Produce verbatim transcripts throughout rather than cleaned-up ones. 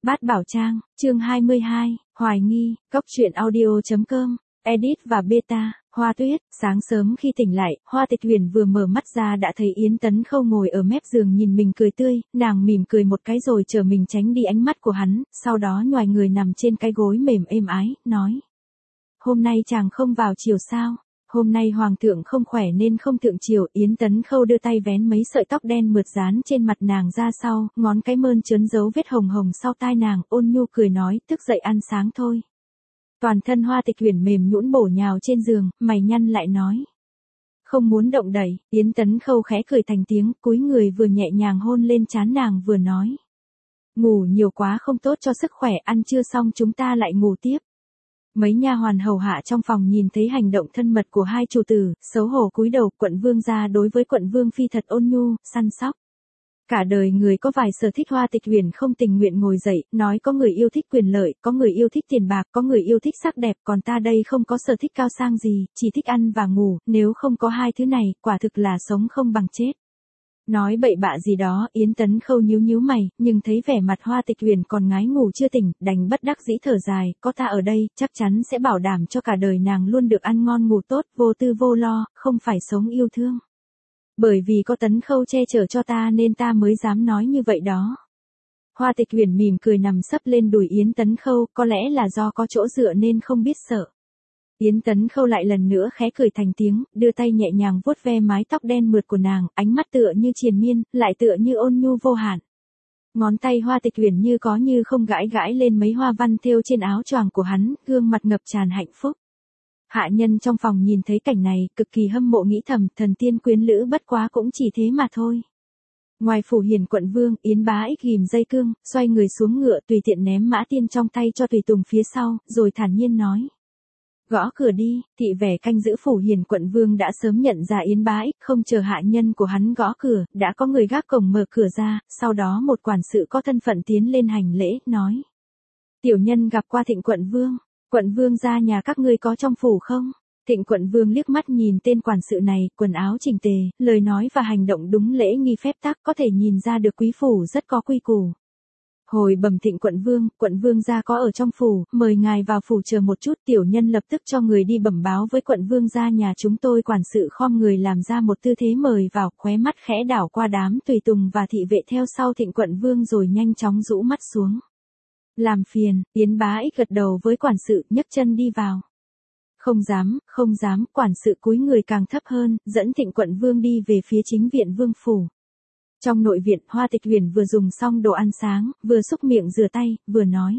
Bát Bảo Trang, chương hai mươi hai, Hoài nghi, Cốc truyện audio chấm com, edit và beta, Hoa Tuyết. Sáng sớm khi tỉnh lại, Hoa Tịch Huyền vừa mở mắt ra đã thấy Yến Tấn Khâu ngồi ở mép giường nhìn mình cười tươi, nàng mỉm cười một cái rồi chờ mình tránh đi ánh mắt của hắn, sau đó nhoài người nằm trên cái gối mềm êm ái, nói. Hôm nay chàng không vào chiều sao? Hôm nay hoàng thượng không khỏe nên không thượng chiều. Yến Tấn Khâu đưa tay vén mấy sợi tóc đen mượt dán trên mặt nàng ra sau, ngón cái mơn trớn dấu vết hồng hồng sau tai nàng, ôn nhu cười nói, thức dậy ăn sáng thôi. Toàn thân Hoa Tịch Huyền mềm nhũn bổ nhào trên giường, mày nhăn lại nói. Không muốn động đậy. Yến Tấn Khâu khẽ cười thành tiếng, cúi người vừa nhẹ nhàng hôn lên trán nàng vừa nói. Ngủ nhiều quá không tốt cho sức khỏe, ăn trưa xong chúng ta lại ngủ tiếp. Mấy nha hoàn hầu hạ trong phòng nhìn thấy hành động thân mật của hai chủ tử, xấu hổ cúi đầu. Quận vương gia đối với quận vương phi thật ôn nhu, săn sóc. Cả đời người có vài sở thích. Hoa Tịch Huyền không tình nguyện ngồi dậy, nói có người yêu thích quyền lợi, có người yêu thích tiền bạc, có người yêu thích sắc đẹp, còn ta đây không có sở thích cao sang gì, chỉ thích ăn và ngủ, nếu không có hai thứ này, quả thực là sống không bằng chết. Nói bậy bạ gì đó. Yến Tấn Khâu nhíu nhíu mày, nhưng thấy vẻ mặt Hoa Tịch Huyền còn ngái ngủ chưa tỉnh, đành bất đắc dĩ thở dài, có ta ở đây, chắc chắn sẽ bảo đảm cho cả đời nàng luôn được ăn ngon ngủ tốt, vô tư vô lo, không phải sống yêu thương. Bởi vì có Tấn Khâu che chở cho ta nên ta mới dám nói như vậy đó. Hoa Tịch Huyền mỉm cười nằm sấp lên đùi Yến Tấn Khâu, có lẽ là do có chỗ dựa nên không biết sợ. Yến Tấn Khâu lại lần nữa khẽ cười thành tiếng, đưa tay nhẹ nhàng vuốt ve mái tóc đen mượt của nàng, ánh mắt tựa như triền miên, lại tựa như ôn nhu vô hạn. Ngón tay Hoa Tịch Huyền như có như không gãi gãi lên mấy hoa văn thêu trên áo choàng của hắn, gương mặt ngập tràn hạnh phúc. Hạ nhân trong phòng nhìn thấy cảnh này, cực kỳ hâm mộ nghĩ thầm, thần tiên quyến lữ bất quá cũng chỉ thế mà thôi. Ngoài phủ hiền quận vương, Yến Bá Ích ghìm dây cương, xoay người xuống ngựa tùy tiện ném mã tiên trong tay cho tùy tùng phía sau, rồi thản nhiên nói. Gõ cửa đi. Thị vẻ canh giữ phủ hiền quận vương đã sớm nhận ra Yến Bá Ích, không chờ hạ nhân của hắn gõ cửa, đã có người gác cổng mở cửa ra, sau đó một quản sự có thân phận tiến lên hành lễ, nói. Tiểu nhân gặp qua Thịnh quận vương. Quận vương gia nhà các ngươi có trong phủ không? Thịnh quận vương liếc mắt nhìn tên quản sự này, quần áo chỉnh tề, lời nói và hành động đúng lễ nghi phép tắc, có thể nhìn ra được quý phủ rất có quy củ. Hồi bẩm Thịnh quận vương, quận vương gia có ở trong phủ, mời ngài vào phủ chờ một chút. Tiểu nhân lập tức cho người đi bẩm báo với quận vương gia nhà chúng tôi. Quản sự khom người làm ra một tư thế mời vào, khóe mắt khẽ đảo qua đám tùy tùng và thị vệ theo sau Thịnh quận vương rồi nhanh chóng rũ mắt xuống. Làm phiền. Yến Bá Ích gật đầu với quản sự, nhấc chân đi vào. Không dám, không dám. Quản sự cúi người càng thấp hơn, dẫn Thịnh quận vương đi về phía chính viện vương phủ. Trong nội viện, Hoa Tịch Huyền vừa dùng xong đồ ăn sáng, vừa xúc miệng rửa tay, vừa nói.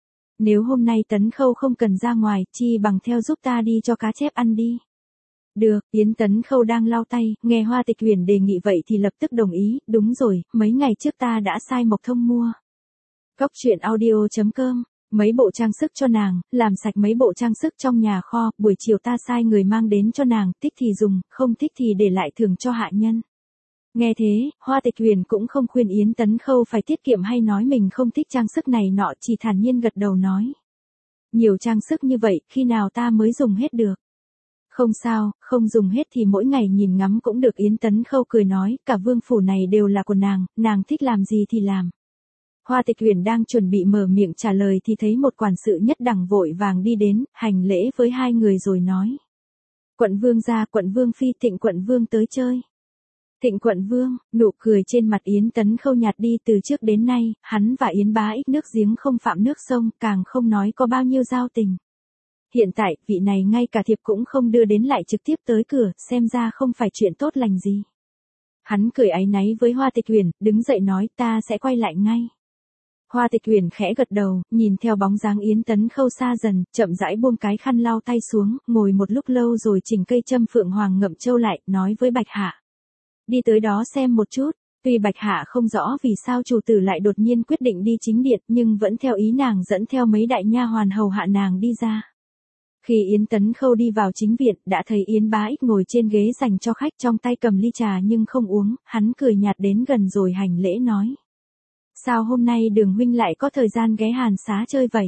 Nếu hôm nay Tấn Khâu không cần ra ngoài, chi bằng theo giúp ta đi cho cá chép ăn đi. Được. Yến Tấn Khâu đang lau tay, nghe Hoa Tịch Huyền đề nghị vậy thì lập tức đồng ý. Đúng rồi, mấy ngày trước ta đã sai Mộc Thông mua. Cốc truyện audio chấm com, mấy bộ trang sức cho nàng, làm sạch mấy bộ trang sức trong nhà kho, buổi chiều ta sai người mang đến cho nàng, thích thì dùng, không thích thì để lại thưởng cho hạ nhân. Nghe thế, Hoa Tịch Huyền cũng không khuyên Yến Tấn Khâu phải tiết kiệm hay nói mình không thích trang sức này nọ, chỉ thản nhiên gật đầu nói. Nhiều trang sức như vậy, khi nào ta mới dùng hết được? Không sao, không dùng hết thì mỗi ngày nhìn ngắm cũng được. Yến Tấn Khâu cười nói, cả vương phủ này đều là của nàng, nàng thích làm gì thì làm. Hoa Tịch Huyền đang chuẩn bị mở miệng trả lời thì thấy một quản sự nhất đẳng vội vàng đi đến, hành lễ với hai người rồi nói. Quận vương gia, quận vương phi, Thịnh quận vương tới chơi. Thịnh quận vương. Nụ cười trên mặt Yến Tấn Khâu nhạt đi. Từ trước đến nay, hắn và Yến Bá Ích nước giếng không phạm nước sông, càng không nói có bao nhiêu giao tình. Hiện tại, vị này ngay cả thiệp cũng không đưa đến lại trực tiếp tới cửa, xem ra không phải chuyện tốt lành gì. Hắn cười áy náy với Hoa Tịch Huyền, đứng dậy nói, ta sẽ quay lại ngay. Hoa Tịch Huyền khẽ gật đầu, nhìn theo bóng dáng Yến Tấn Khâu xa dần, chậm rãi buông cái khăn lau tay xuống, ngồi một lúc lâu rồi chỉnh cây châm phượng hoàng ngậm châu lại, nói với Bạch Hạ. Đi tới đó xem một chút. Tuy Bạch Hạ không rõ vì sao chủ tử lại đột nhiên quyết định đi chính điện, nhưng vẫn theo ý nàng dẫn theo mấy đại nha hoàn hầu hạ nàng đi ra. Khi Yến Tấn Khâu đi vào chính viện, đã thấy Yến Bá Ích ngồi trên ghế dành cho khách, trong tay cầm ly trà nhưng không uống, hắn cười nhạt đến gần rồi hành lễ nói. Sao hôm nay Đường huynh lại có thời gian ghé Hàn Xá chơi vậy?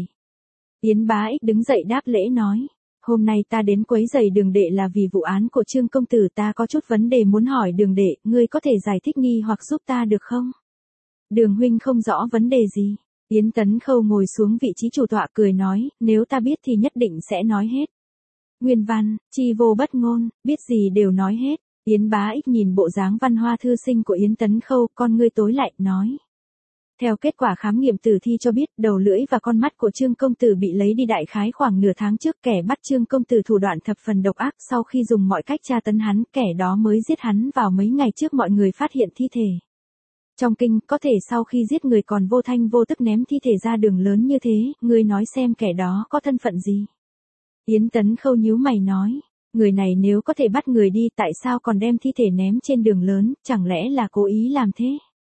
Yến Bá Ích đứng dậy đáp lễ nói. Hôm nay ta đến quấy rầy Đường đệ là vì vụ án của Trương công tử, ta có chút vấn đề muốn hỏi Đường đệ, ngươi có thể giải thích nghi hoặc giúp ta được không? Đường huynh không rõ vấn đề gì? Yến Tấn Khâu ngồi xuống vị trí chủ tọa cười nói, nếu ta biết thì nhất định sẽ nói hết. Nguyên văn, chi vô bất ngôn, biết gì đều nói hết. Yến Bá Ích nhìn bộ dáng văn hoa thư sinh của Yến Tấn Khâu, con ngươi tối lại, nói. Theo kết quả khám nghiệm tử thi cho biết, đầu lưỡi và con mắt của Trương công tử bị lấy đi đại khái khoảng nửa tháng trước, kẻ bắt Trương công tử thủ đoạn thập phần độc ác, sau khi dùng mọi cách tra tấn hắn, kẻ đó mới giết hắn vào mấy ngày trước mọi người phát hiện thi thể. Trong kinh, có thể sau khi giết người còn vô thanh vô tức ném thi thể ra đường lớn như thế, ngươi nói xem kẻ đó có thân phận gì? Yến Tấn Khâu nhíu mày nói, người này nếu có thể bắt người đi tại sao còn đem thi thể ném trên đường lớn, chẳng lẽ là cố ý làm thế?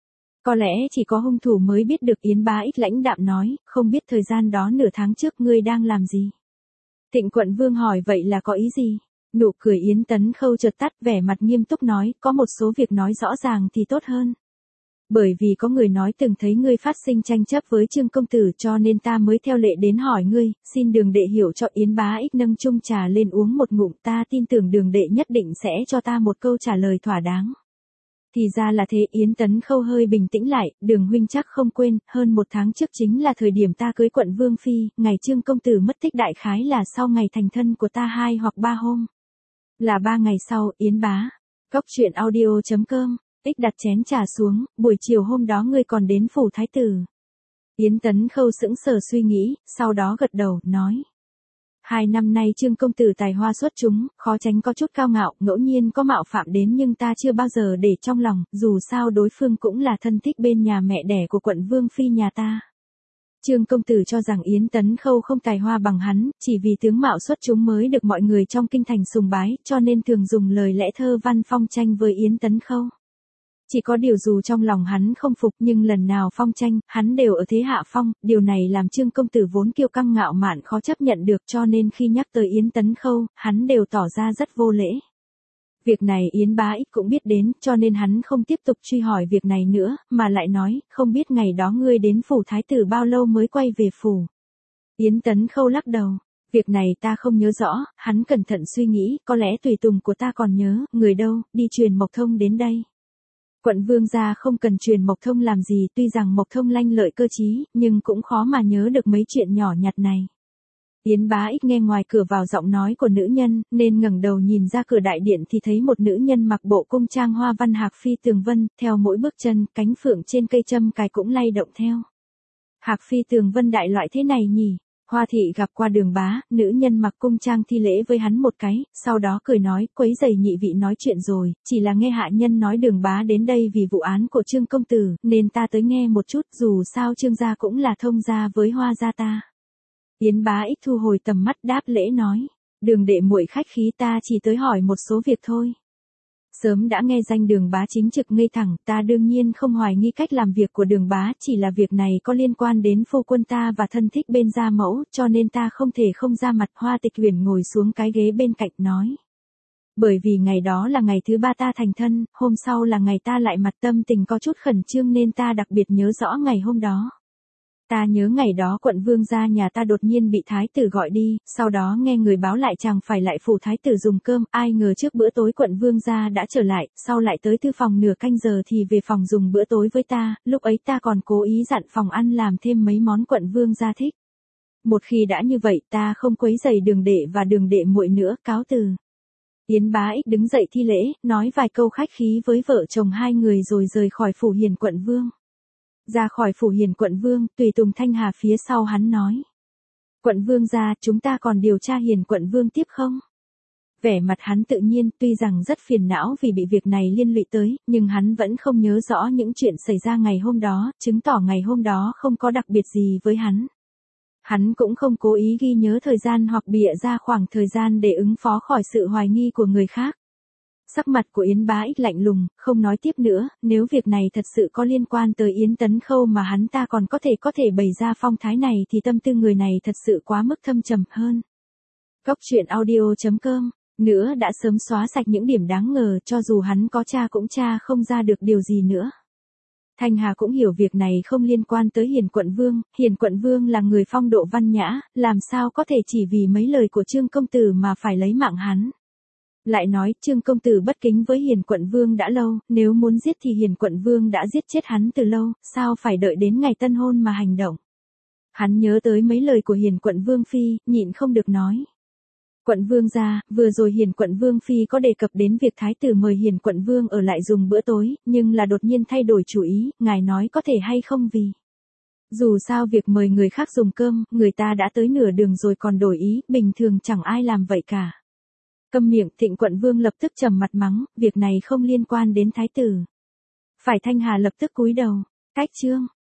Có lẽ chỉ có hung thủ mới biết được. Yến Bá Ích lãnh đạm nói, không biết thời gian đó nửa tháng trước ngươi đang làm gì? Thịnh Quận Vương hỏi vậy là có ý gì? Nụ cười Yến Tấn Khâu chợt tắt, vẻ mặt nghiêm túc nói, có một số việc nói rõ ràng thì tốt hơn. Bởi vì có người nói từng thấy ngươi phát sinh tranh chấp với Trương công tử cho nên ta mới theo lệ đến hỏi ngươi, xin Đường đệ hiểu cho. Yến Bá Ích nâng chung trà lên uống một ngụm, ta tin tưởng Đường đệ nhất định sẽ cho ta một câu trả lời thỏa đáng. Thì ra là thế. Yến Tấn Khâu hơi bình tĩnh lại, Đường huynh chắc không quên, hơn một tháng trước chính là thời điểm ta cưới Quận Vương Phi, ngày Trương công tử mất tích đại khái là sau ngày thành thân của ta hai hoặc ba hôm. Là ba ngày sau. Yến bá. Cóc truyện audio chấm com. Ích đặt chén trà xuống, buổi chiều hôm đó ngươi còn đến phủ thái tử. Yến Tấn Khâu sững sờ suy nghĩ, sau đó gật đầu, nói. Hai năm nay Trương công tử tài hoa xuất chúng, khó tránh có chút cao ngạo, ngẫu nhiên có mạo phạm đến nhưng ta chưa bao giờ để trong lòng, dù sao đối phương cũng là thân thích bên nhà mẹ đẻ của Quận Vương Phi nhà ta. Trương công tử cho rằng Yến Tấn Khâu không tài hoa bằng hắn, chỉ vì tướng mạo xuất chúng mới được mọi người trong kinh thành sùng bái, cho nên thường dùng lời lẽ thơ văn phong tranh với Yến Tấn Khâu. Chỉ có điều dù trong lòng hắn không phục nhưng lần nào phong tranh, hắn đều ở thế hạ phong, điều này làm Trương công tử vốn kiêu căng ngạo mạn khó chấp nhận được cho nên khi nhắc tới Yến Tấn Khâu, hắn đều tỏ ra rất vô lễ. Việc này Yến Bá Ích cũng biết đến cho nên hắn không tiếp tục truy hỏi việc này nữa, mà lại nói, không biết ngày đó ngươi đến phủ thái tử bao lâu mới quay về phủ. Yến Tấn Khâu lắc đầu. Việc này ta không nhớ rõ, hắn cẩn thận suy nghĩ, có lẽ tùy tùng của ta còn nhớ, người đâu, đi truyền Mộc Thông đến đây. Quận Vương gia không cần truyền Mộc Thông làm gì, tuy rằng Mộc Thông lanh lợi cơ trí, nhưng cũng khó mà nhớ được mấy chuyện nhỏ nhặt này. Yến Bá Ích nghe ngoài cửa vào giọng nói của nữ nhân, nên ngẩng đầu nhìn ra cửa đại điện thì thấy một nữ nhân mặc bộ cung trang hoa văn hạc phi tường vân, theo mỗi bước chân, cánh phượng trên cây châm cài cũng lay động theo. Hạc phi tường vân đại loại thế này nhỉ? Hoa thị gặp qua Đường bá, nữ nhân mặc cung trang thi lễ với hắn một cái, sau đó cười nói, quấy giày nhị vị nói chuyện rồi, chỉ là nghe hạ nhân nói Đường bá đến đây vì vụ án của Trương công tử, nên ta tới nghe một chút, dù sao Trương gia cũng là thông gia với Hoa gia ta. Yến Bá Ích thu hồi tầm mắt đáp lễ nói, Đường đệ muội khách khí, ta chỉ tới hỏi một số việc thôi. Sớm đã nghe danh Đường bá chính trực ngây thẳng, ta đương nhiên không hoài nghi cách làm việc của Đường bá, chỉ là việc này có liên quan đến phu quân ta và thân thích bên gia mẫu, cho nên ta không thể không ra mặt. Hoa Tịch Huyền ngồi xuống cái ghế bên cạnh nói. Bởi vì ngày đó là ngày thứ ba ta thành thân, hôm sau là ngày ta lại mặt tâm tình có chút khẩn trương nên ta đặc biệt nhớ rõ ngày hôm đó. Ta nhớ ngày đó Quận Vương gia nhà ta đột nhiên bị thái tử gọi đi, sau đó nghe người báo lại chàng phải lại phủ thái tử dùng cơm, ai ngờ trước bữa tối Quận Vương gia đã trở lại, sau lại tới thư phòng nửa canh giờ thì về phòng dùng bữa tối với ta, lúc ấy ta còn cố ý dặn phòng ăn làm thêm mấy món Quận Vương gia thích. Một khi đã như vậy ta không quấy rầy Đường đệ và Đường đệ muội nữa, cáo từ. Yến Bá Ích đứng dậy thi lễ, nói vài câu khách khí với vợ chồng hai người rồi rời khỏi phủ Hiền Quận Vương. Ra khỏi phủ Hiền Quận Vương, tùy tùng Thanh Hà phía sau hắn nói. Quận Vương gia, chúng ta còn điều tra Hiền Quận Vương tiếp không? Vẻ mặt hắn tự nhiên, tuy rằng rất phiền não vì bị việc này liên lụy tới, nhưng hắn vẫn không nhớ rõ những chuyện xảy ra ngày hôm đó, chứng tỏ ngày hôm đó không có đặc biệt gì với hắn. Hắn cũng không cố ý ghi nhớ thời gian hoặc bịa ra khoảng thời gian để ứng phó khỏi sự hoài nghi của người khác. Sắc mặt của Yến Bá Ích lạnh lùng, không nói tiếp nữa, nếu việc này thật sự có liên quan tới Yến Tấn Khâu mà hắn ta còn có thể có thể bày ra phong thái này thì tâm tư người này thật sự quá mức thâm trầm hơn. Cóc truyện audio chấm com, nữa đã sớm xóa sạch những điểm đáng ngờ cho dù hắn có tra cũng tra không ra được điều gì nữa. Thanh Hà cũng hiểu việc này không liên quan tới Hiền Quận Vương, Hiền Quận Vương là người phong độ văn nhã, làm sao có thể chỉ vì mấy lời của Trương công tử mà phải lấy mạng hắn. Lại nói, Trương công tử bất kính với Hiền quận vương đã lâu, nếu muốn giết thì Hiền quận vương đã giết chết hắn từ lâu, sao phải đợi đến ngày tân hôn mà hành động. Hắn nhớ tới mấy lời của Hiền quận vương phi, nhịn không được nói. Quận vương gia, vừa rồi Hiền quận vương phi có đề cập đến việc thái tử mời Hiền quận vương ở lại dùng bữa tối, nhưng là đột nhiên thay đổi chủ ý, ngài nói có thể hay không vì. Dù sao việc mời người khác dùng cơm, người ta đã tới nửa đường rồi còn đổi ý, bình thường chẳng ai làm vậy cả. Câm miệng, Thịnh quận vương lập tức trầm mặt mắng, việc này không liên quan đến thái tử. Phải Thanh Hà lập tức cúi đầu, cách chương.